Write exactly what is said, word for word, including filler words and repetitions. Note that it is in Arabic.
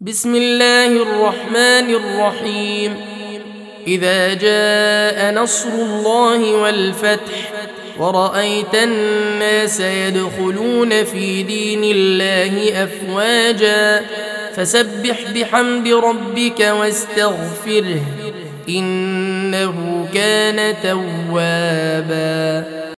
بسم الله الرحمن الرحيم. إذا جاء نصر الله والفتح ورأيت الناس يدخلون في دين الله أفواجا فسبح بحمد ربك واستغفره إنه كان توابا.